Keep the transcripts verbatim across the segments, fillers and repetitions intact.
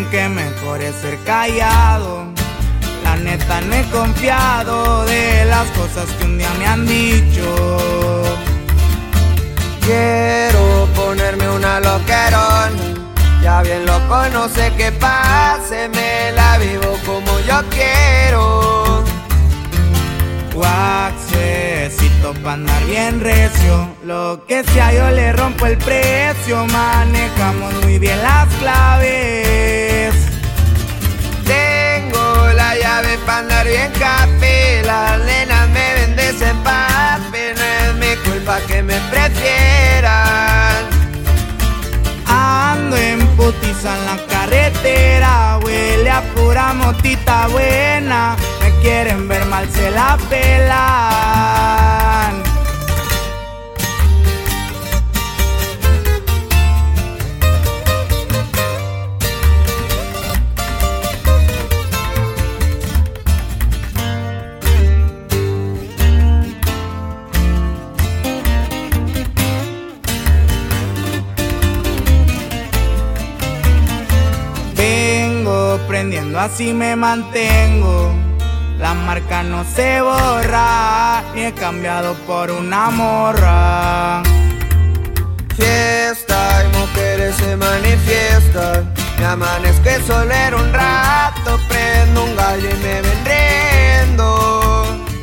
que mejor es ser callado. La neta no he confiado de las cosas que un día me han dicho. Quiero ponerme una loquerona, ya bien loco, no sé qué pase, me la vivo como yo quiero. Waxecito pa' andar bien recio, lo que sea yo le rompo el precio. Manejamos muy bien las claves. Tengo la llave pa' andar bien capi, las nenas me bendecen papi, no es mi culpa que me prefieran. Ando en putiza en la carretera, huele a pura motita buena. Me quieren ver mal, se la pelan. Prendiendo, así me mantengo. La marca no se borra, ni he cambiado por una morra. Fiesta y mujeres se manifiestan. Me amanezco solo era un rato, prendo un gallo y me ven riendo.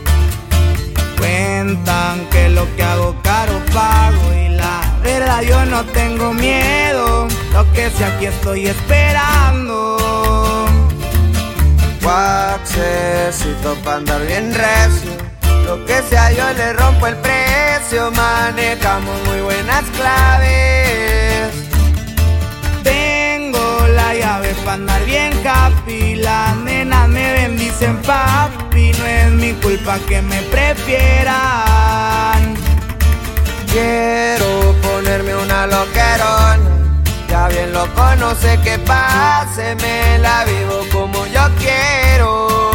Cuentan que lo que hago caro pago, y la verdad yo no tengo miedo. Lo que sea aquí estoy esperando. Waxecito pa' andar bien recio, lo que sea yo le rompo el precio. Manejamos muy buenas claves. Tengo la llave pa' andar bien happy, las nenas me bendicen papi, no es mi culpa que me prefieran. Quiero ponerme una loquerona, ya bien loco, no sé qué pase, me la vivo como yo quiero.